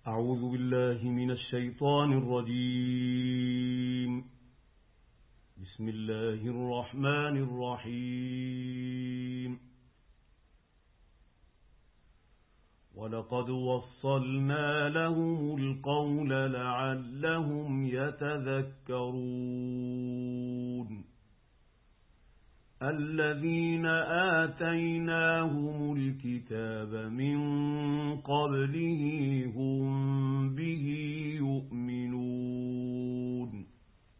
أعوذ بالله من الشيطان الرجيم. بسم الله الرحمن الرحيم. ولقد وصلنا لهم القول لعلهم يتذكرون. الذين آتيناهم الكتاب من قبله هم به يؤمنون.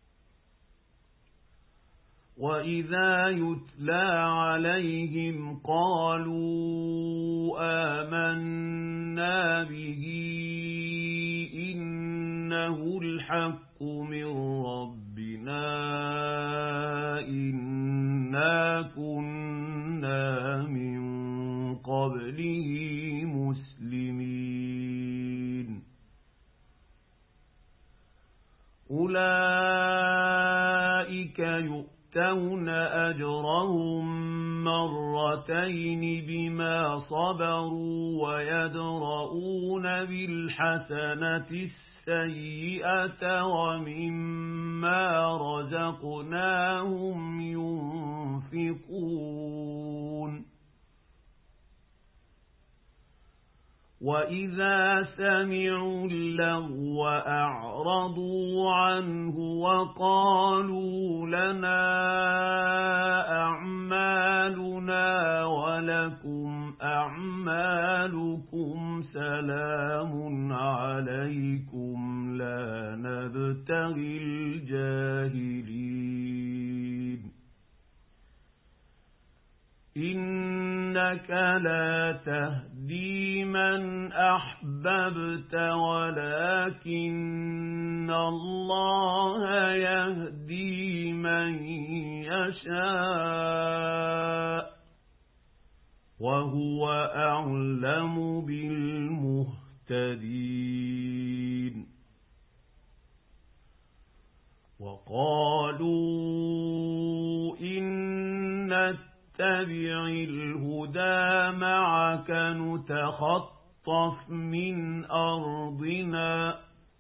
وإذا يتلى عليهم قالوا آمنا به إنه الحق من ربنا إنا كنا من قبله مسلمين. أولئك يؤتون أجرهم مرتين بما صبروا ويدرؤون بالحسنة السيئة ومما رزقناهم ينفقون. وإذا سمعوا اللغو أعرضوا عنه وقالوا لنا أعمالنا ولكم أعمالكم سلام عليكم لا نبتغي الجاهلين. إنك لا تهدي من أحببت ولكن الله يهدي من يشاء وهو أعلم بالمهتدين. وقالوا إن نتبع الهدى معك نتخطف من أرضنا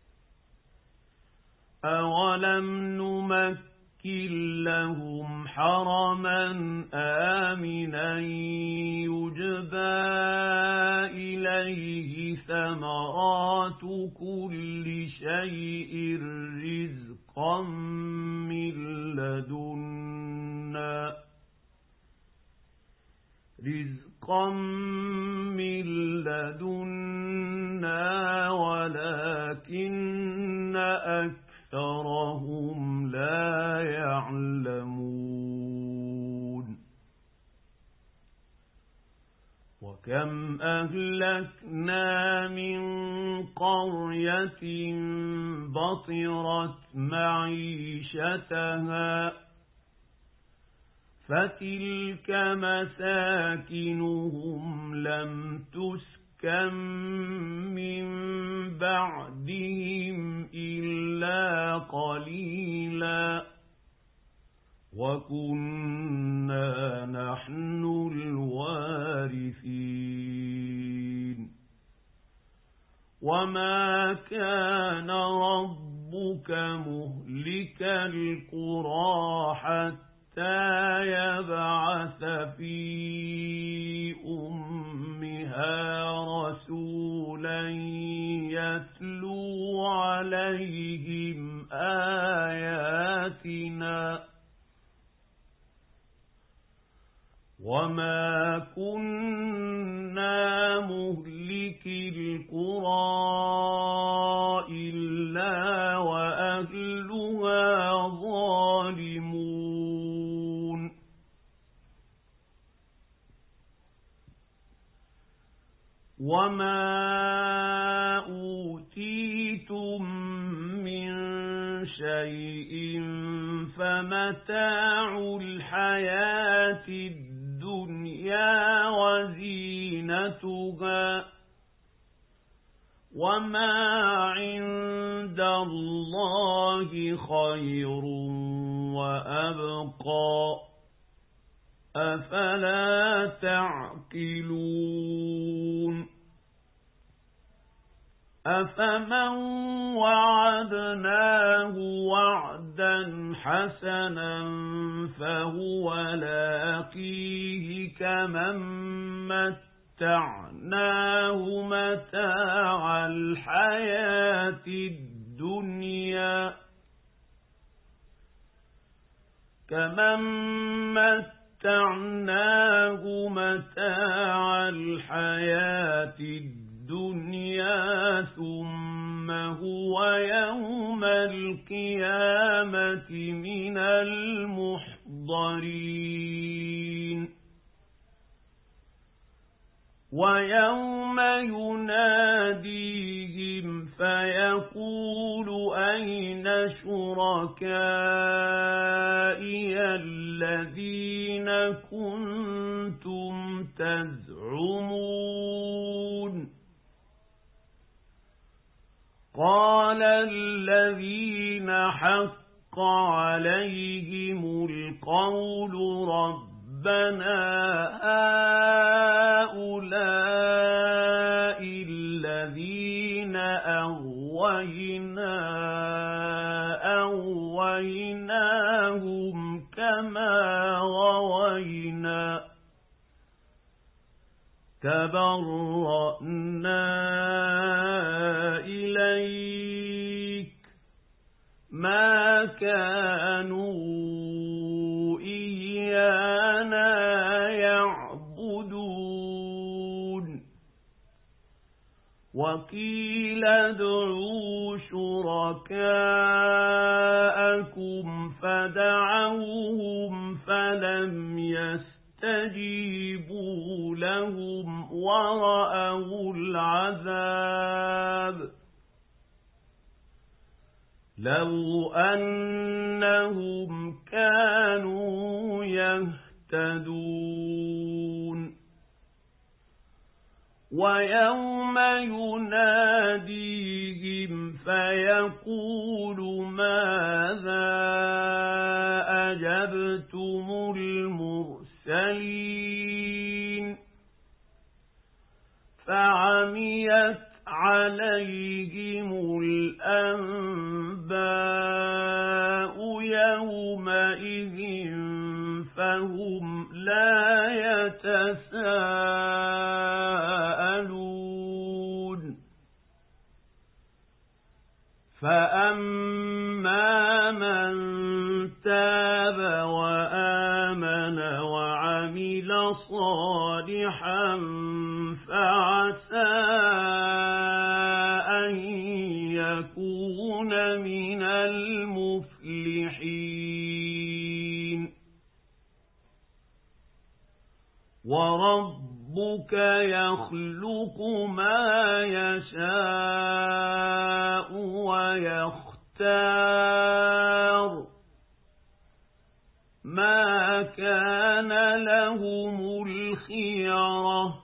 أولم نمكن لهم حرما آمنا يجبى إليه ثمرات كل شيء رزقا من لدنا ولكن أكثرهم لا يعلمون. وكم أهلكنا من قرية بطرت معيشتها فتلك مساكنهم لم تسكن من بعدهم إلا قليلا وكنا نحن الوارثين. وما كان ربك مهلك القرى حتى يبعث في أمها رسولا يتلو عليهم آياتنا وما كنا مهلك القرى إلا وأهلها ظالمون. وما أوتيتم من شيء فمتاع الحياة الدنيا وزينتها وما عند الله خير وأبقى أفلا تعقلون أفمن وعدناه وعدا حسنا فهو لاقيه كمن متعناه متاع الحياة الدنيا ثم هو يوم القيامة من المحضرين ويوم يناديهم فيقول أين شركائي الذين كنتم تزعمون قال الذين حق عليهم القول ربنا هؤلاء الذين أغويناهم كما غوينا تبرأنا إليك ما كانوا إيانا يعبدون وقيل ادعوا شركاءكم فدعوهم فلم يستجيبوا لهم ورأوا العذاب لو أنهم كانوا يهتدون ويوم يناديهم فيقول ماذا أجبتم المرسلين فعميت عليهم الأنباء يومئذ فهم لا يتساءلون فأما من تاب وآمن وعمل صالحا فعسى أن يكون من المفلحين وربك يخلق ما يشاء ويختار ما كان لهم الخيرة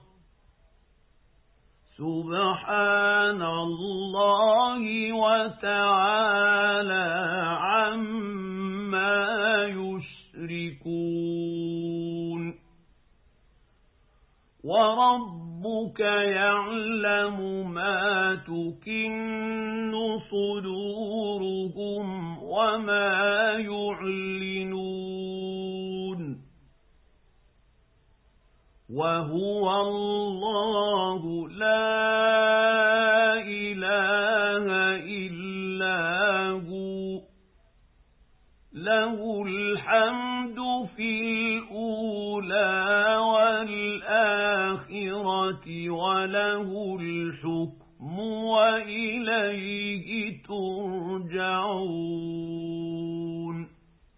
سبحان الله وتعالى عما يشركون وربك يعلم ما تكن صدورهم وما يعلنون وهو الله لا إله إلا هو له الحمد في الأولى والآخرة وله الحكم وإليه ترجعون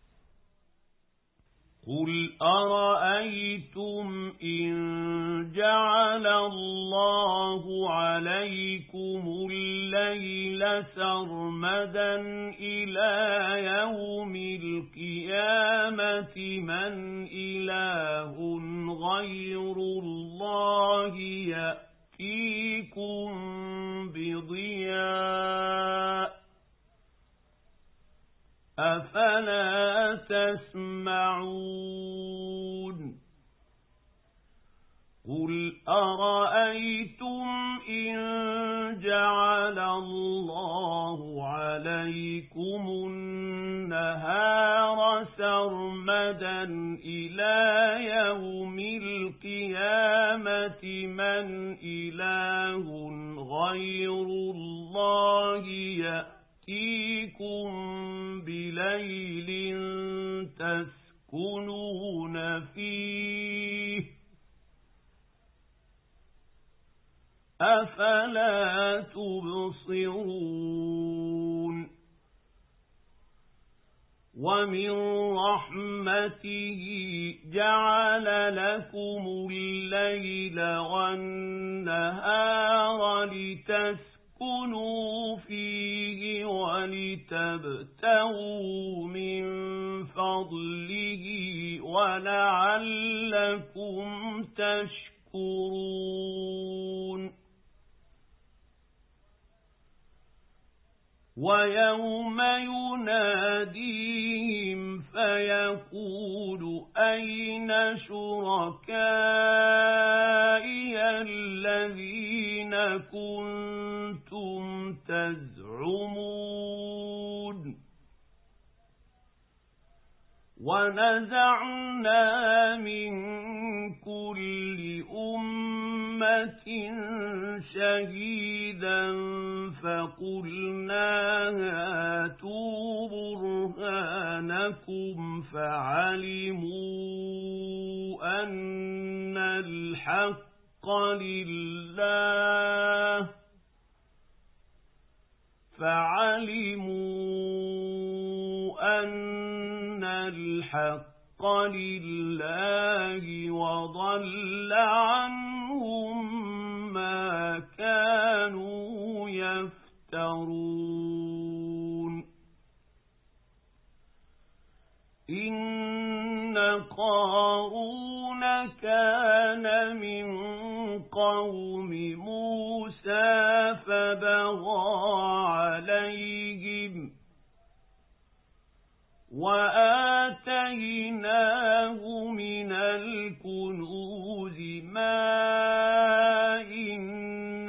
قل أرأيتم إن جعل الله عليكم الليل سرمدا إلى يوم القيامة من إله غير الله يأتيكم بضياء أفلا تسمعون قل أرأيتم إن جعل جعل الله عليكم النهار سرمدا إلى يوم القيامة من إله غير الله يأتيكم بليل تسكنون فيه أفلا تبصرون ومن رحمته جعل لكم الليل والنهار لتسكنوا فيه ولتبتغوا من فضله ولعلكم تشكرون ويوم يناديهم فيقول أين شركائي الذين كنتم تزعمون ونزعنا من كل أمة شهيدا فقلنا هاتوا برهانكم فعلموا أن الحق لله وضل عنهم ما كانوا يفترون إن قارون كان من قوم موسى فبغى عليهم وآتيناه من الكنوز ما إن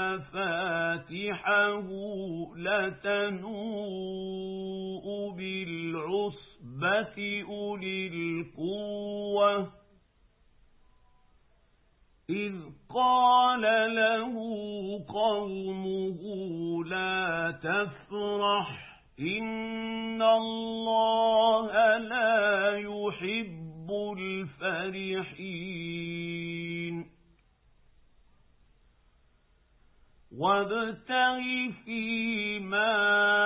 مفاتحه لتنوء بالعصبة أولي القوة إذ قال له قومه لا تفرح إن الله لا يحب الفرحين وابتغ فيما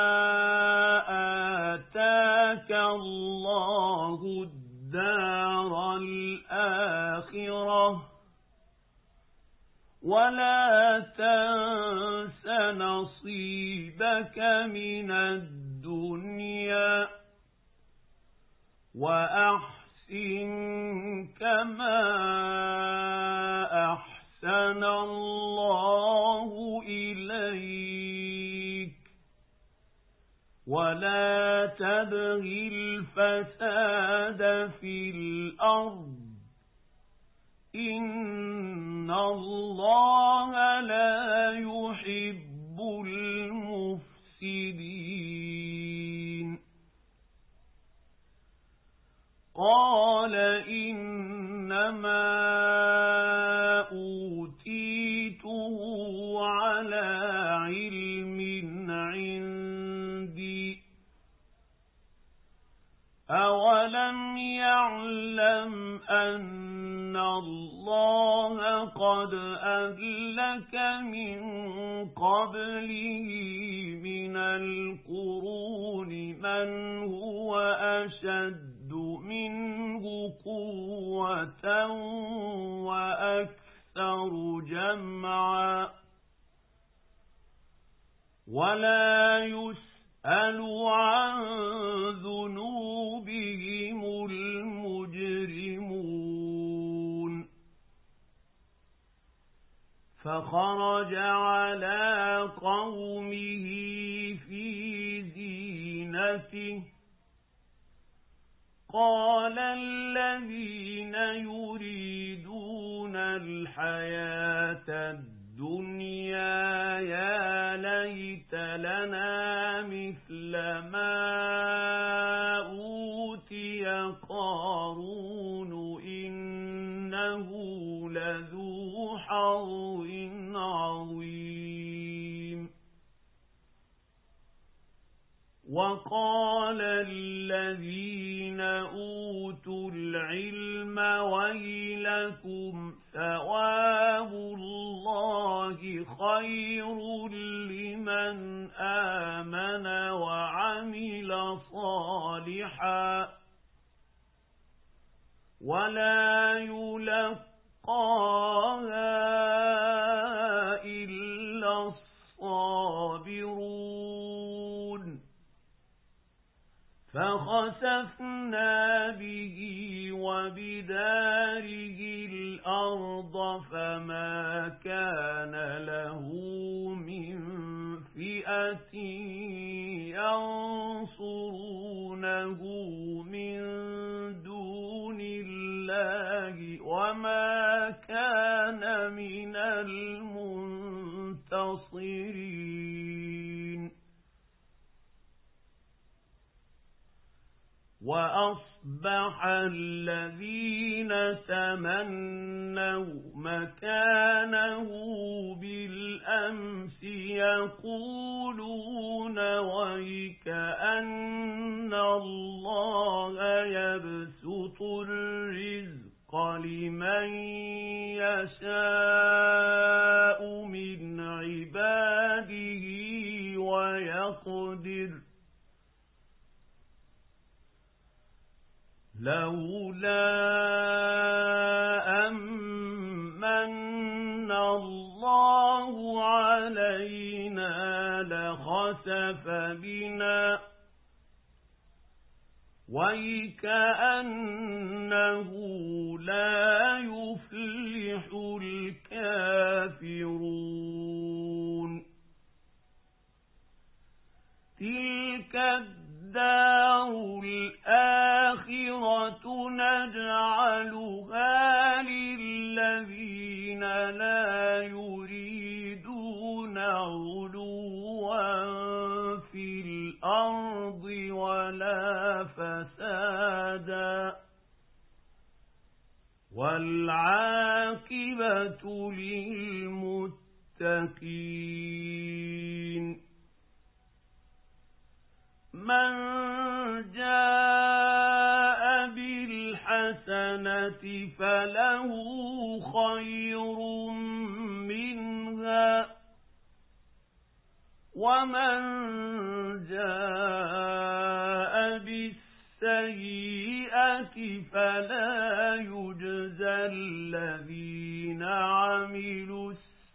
آتاك الله الدار الآخرة ولا تنس نصيبك من الدنيا وأحسن كما أحسن الله إليك ولا تبغ الفساد في الأرض إن الله لا يحب المفسدين قال إنما أوتيته على علم عندي أولم يعلم أن الله قد أهلك من قبله من القرون من هو أشد منه قوة وأكثر جمعا ولا يسأل عن ذنوبهم المجرمون فخرج على قومه في زينته قال الذين يريدون الحياة الدنيا يا أوتيت لنا مثل ما أوتي قارون إنه لذو حظ عظيم وقال الذين أوتوا العلم ويلكم ثواب الله خير لمن آمن وعمل صالحا ولا يلقاها إلا الصابرون فخسفنا به وبداره الأرض فما كان له من فئة ينصرونه من دون الله وما كان من المنتصرين وأصبح الذين تمنوا مكانه بالأمس يقولون ويكأن الله يبسط الرزق لمن يشاء من عباده ويقدر لولا أمن الله علينا لخسف بنا ويكأنه لا يفلح الكافرون تلك الدار الآخرة نجعلها للذين لا يريدون علوا في الأرض ولا فسادا والعاقبة للمتقين من جاء بالحسنة فله خير منها ومن جاء بالسيئة فلا يجزى الذين عملوا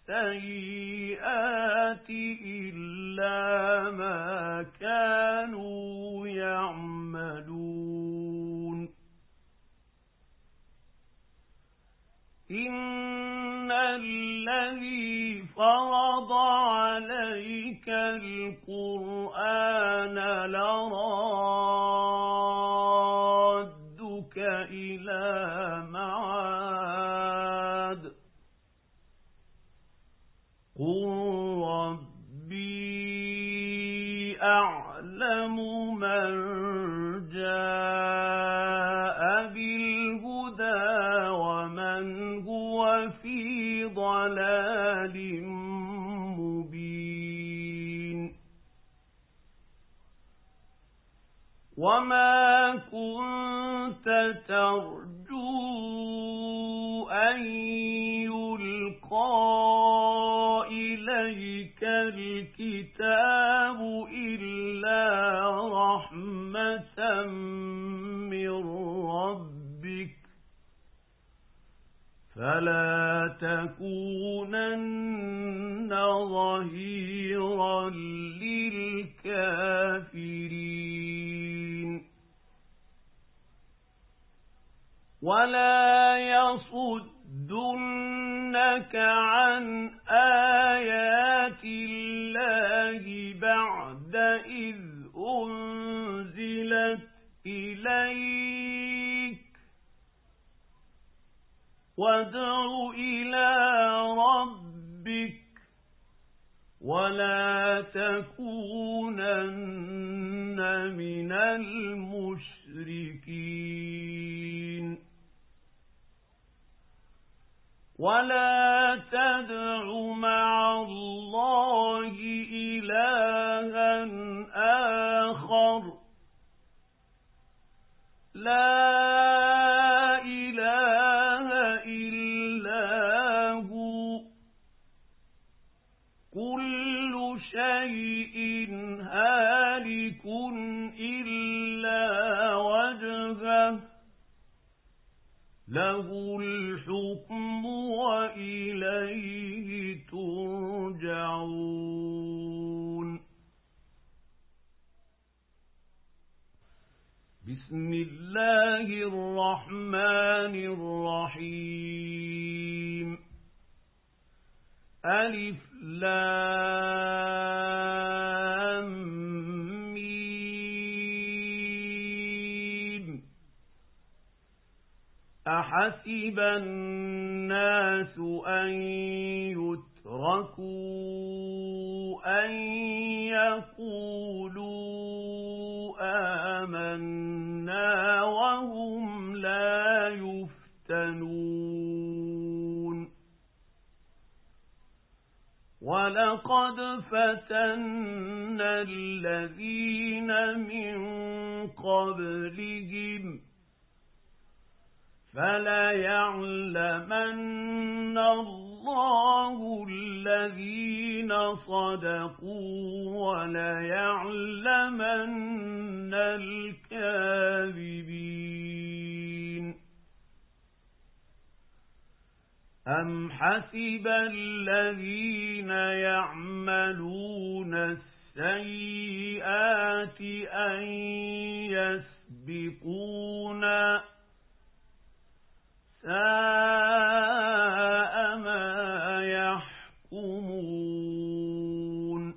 السيئات إلا ما كانوا يعملون إن الذي فرض عليك القرآن لرادك إلى معاد قل ربي أعلم من جاء بالهدى ومن هو في ضلال مبين وما كنت ترجو أن يلقى إليك الكتاب إلا رحمة من ربك فلا تكونن ظهيرا للكافرين ولا يصدنك عن آيات الله بعد إذ أنزلت إليك وادع إلى ربك ولا تكونن من المشركين ولا تدع مع الله إلها آخر لا إله إلا هو كل شيء هالك إلا وجهه له الحكم وإليه ترجعون بسم الله الرحمن الرحيم ألف لام ميم أحسب الناس أن يتركوا أن يقولوا آمنا وهم لا يفتنون ولقد فتنا الذين من قبلهم فليعلمن الله الذين صدقوا وليعلمن الكاذبين أم حسب الذين يعملون السيئات أن يسبقونا ساء ما يحكمون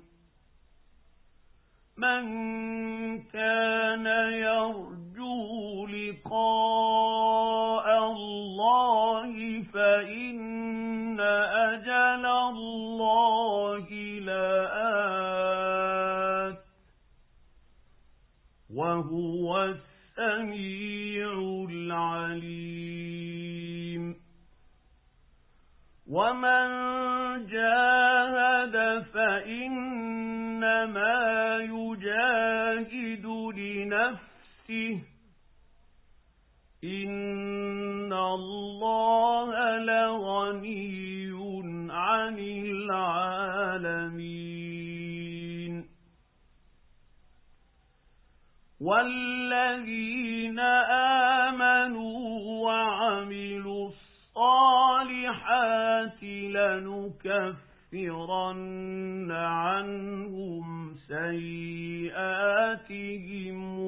من كان يرجو لقاء الله فإن أجل الله لآت وهو السميع العليم ومن جاهد فإنما يجاهد لنفسه إن الله لغني عن العالمين والذين آمنوا وعملوا الصالحات لنكفرن عنهم سيئاتهم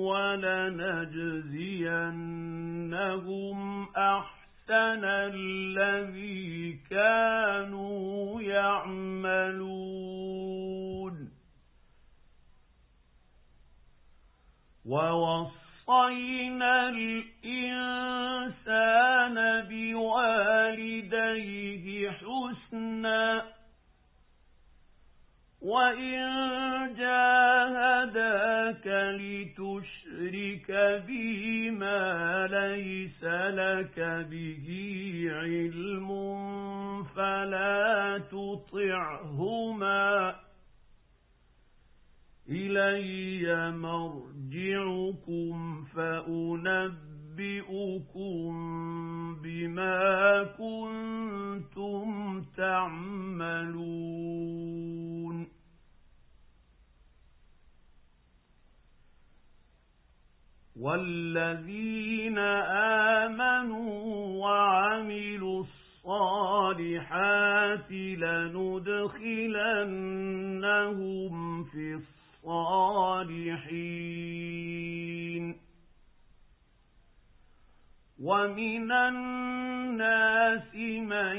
ولنجزينهم أحسن الذي كانوا يعملون ووصينا الإنسان بوالديه حسنا وإن جاهداك لتشرك بي ما ليس لك به علم فلا تطعهما إلي مرجعكم فأنبئكم بما كنتم تعملون والذين آمنوا وعملوا الصالحات لندخلنهم في الصالحين ومن الناس من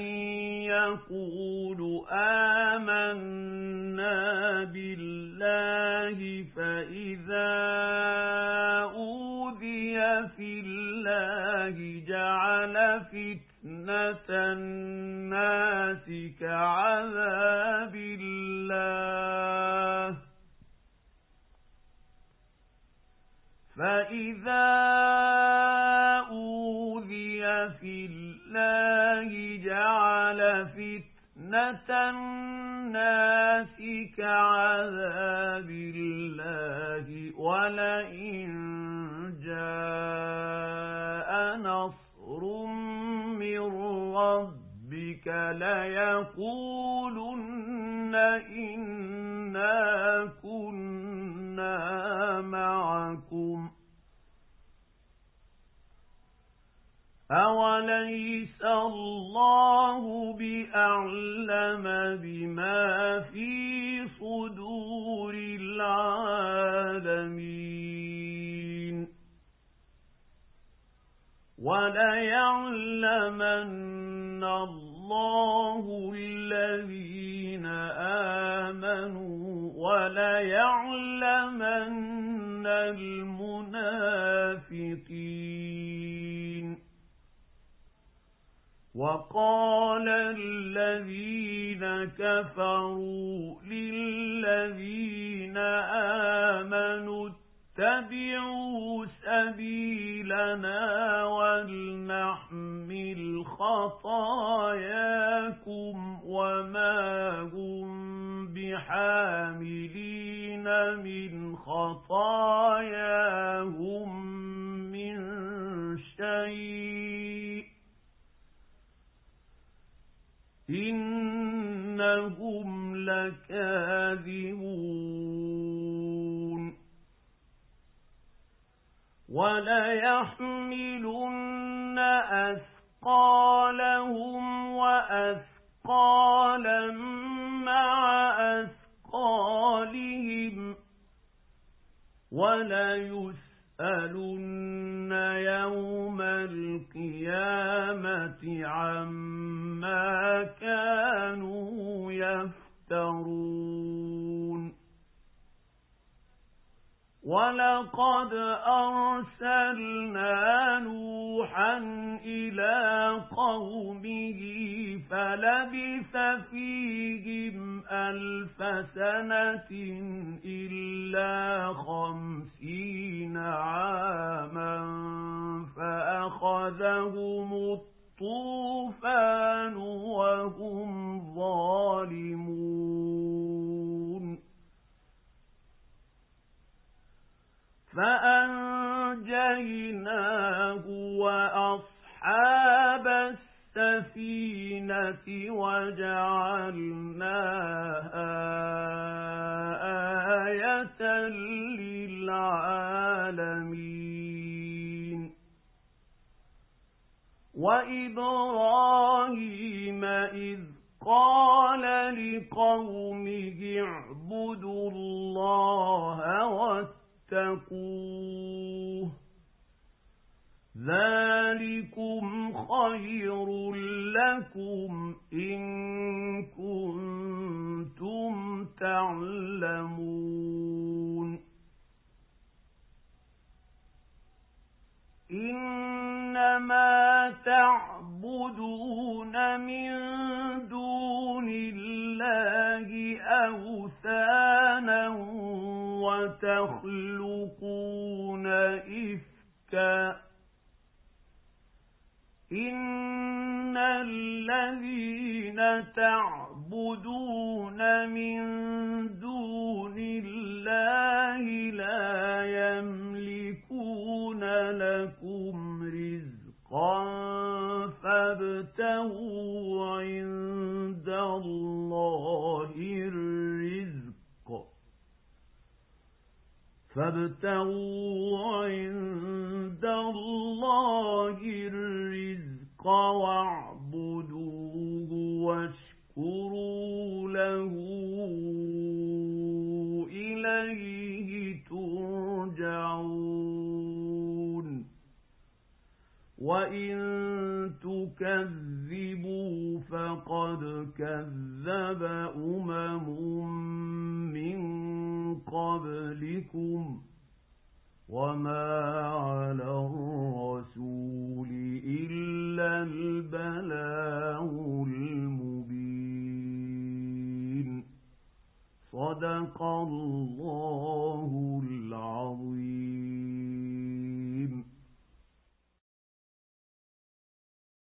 يقول آمنا بالله فإذا أوذي في الله جعل فتنة الناس كعذاب الله فإذا أوذي في الله جعل فتنة الناس كعذاب الله ولئن جاء نصر من ربك ليقولن إنا كنا معكم أوليس الله بأعلم بما في صدور العالمين وليعلمن الله الذين آمنوا وليعلمن المنافقين وقال الذين كفروا للذين آمنوا اتبعوا سبيلنا ولنحمل خطاياكم وما هم بحاملين من خطاياهم من شيء إنهم لكاذبون وليحملن أثقالهم وأثقالا مع أثقالهم وليسألن يوم القيامة عما كانوا يفترون ولقد أرسلنا نوحا إلى قومه فلبث فيهم 1000 سنة إلا 50 عاما فأخذهم الطوفان وهم ظالمون فأنجيناه وأصحاب السفينة وجعلناها آية للعالمين وإبراهيم إذ قال لقومه اعبدوا الله واتقوه ذلكم خير لكم إن كنتم تعلمون إنما تعبدون من دون الله أوثانا وتخلقون إفكا إن الذين تعبدون من دون الله لا يملكون لكم رزقا فابتغوا عند الله الرزق واعبدوه واشكروا له إليه ترجعون وإن تكذبوا فقد كذب من قبلكم وما على الرسول إلا البلاغ المبين. صدق الله